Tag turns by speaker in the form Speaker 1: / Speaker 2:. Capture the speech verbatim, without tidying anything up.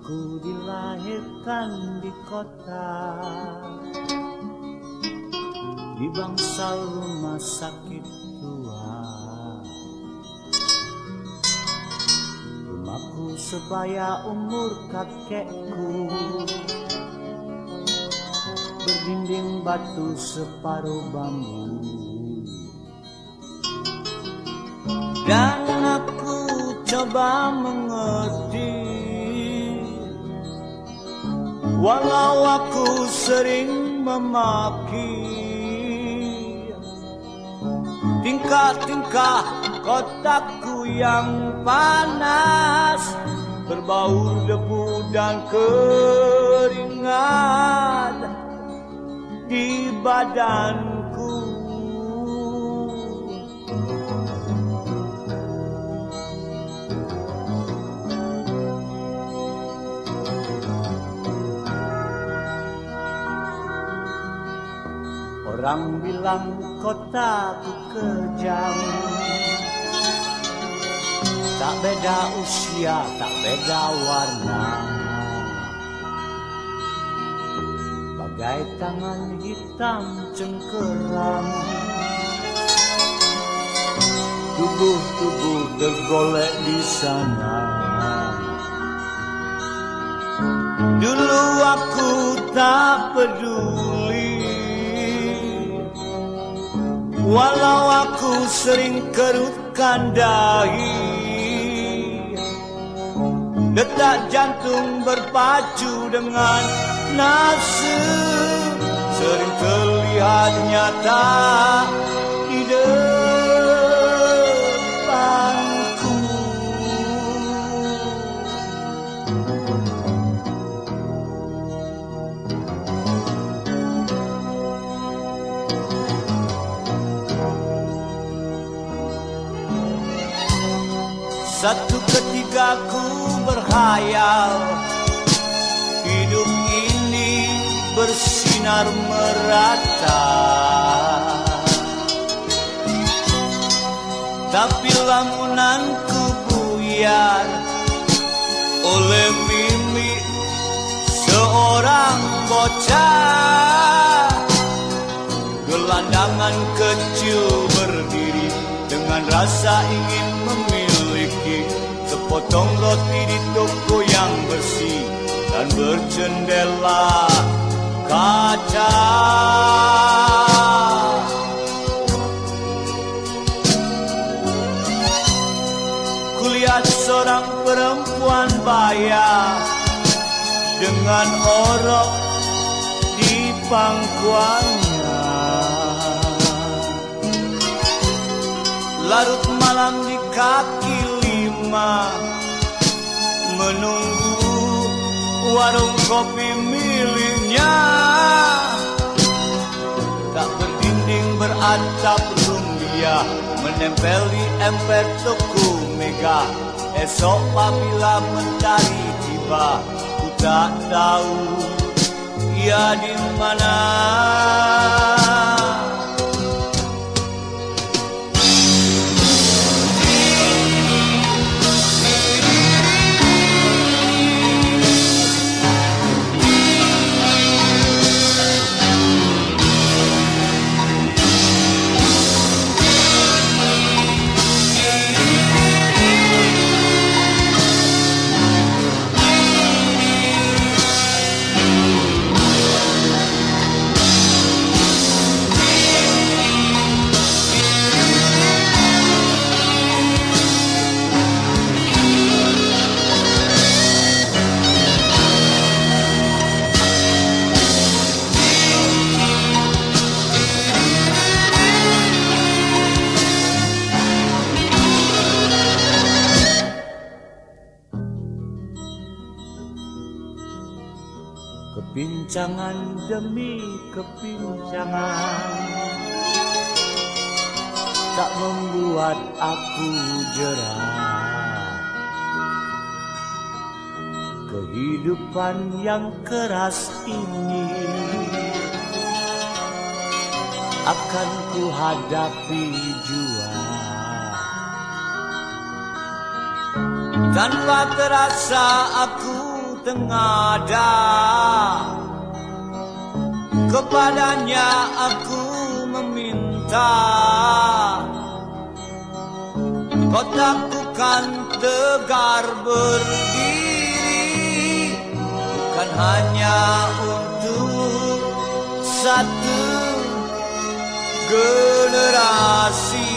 Speaker 1: Ku dilahirkan di kota, di bangsal rumah sakit tua. Rumahku sebaya umur kakekku, berdinding batu separuh bambu. Dan aku coba mengerti, walau aku sering memaki tingkah-tingkah kotaku yang panas, berbaur debu dan keringat di badanku. Orang bilang kotaku kejam, tak beda usia, tak beda warna. Bagai tangan hitam cengkeram, tubuh-tubuh tergolek di sana. Dulu aku tak peduli, walau aku sering kerutkan dahi. Detak jantung berpacu dengan nafsu, sering terlihat nyata di depanku. Satu ketika ku berhayal, hidup ini bersinar merata. Tapi lamunanku buyar oleh mimik seorang bocah. Gelandangan kecil berdiri dengan rasa ingin memiliki sepotong roti di toko yang bersih dan berjendela kaca. Kulihat seorang perempuan baya dengan orok di pangkuannya. Larut malam di kaki lima, menunggu warung kopi miliknya. Tak berdinding beratap rumbia, menempel di emper toko mega. Esok apabila mentari tiba, ku tak tahu ia di mana. Kepincangan demi kepincangan tak membuat aku jerah. Kehidupan yang keras ini akan ku hadapi jua. Tanpa terasa aku tengada, kepadanya aku meminta, kotaku kan tegar berdiri, bukan hanya untuk satu generasi.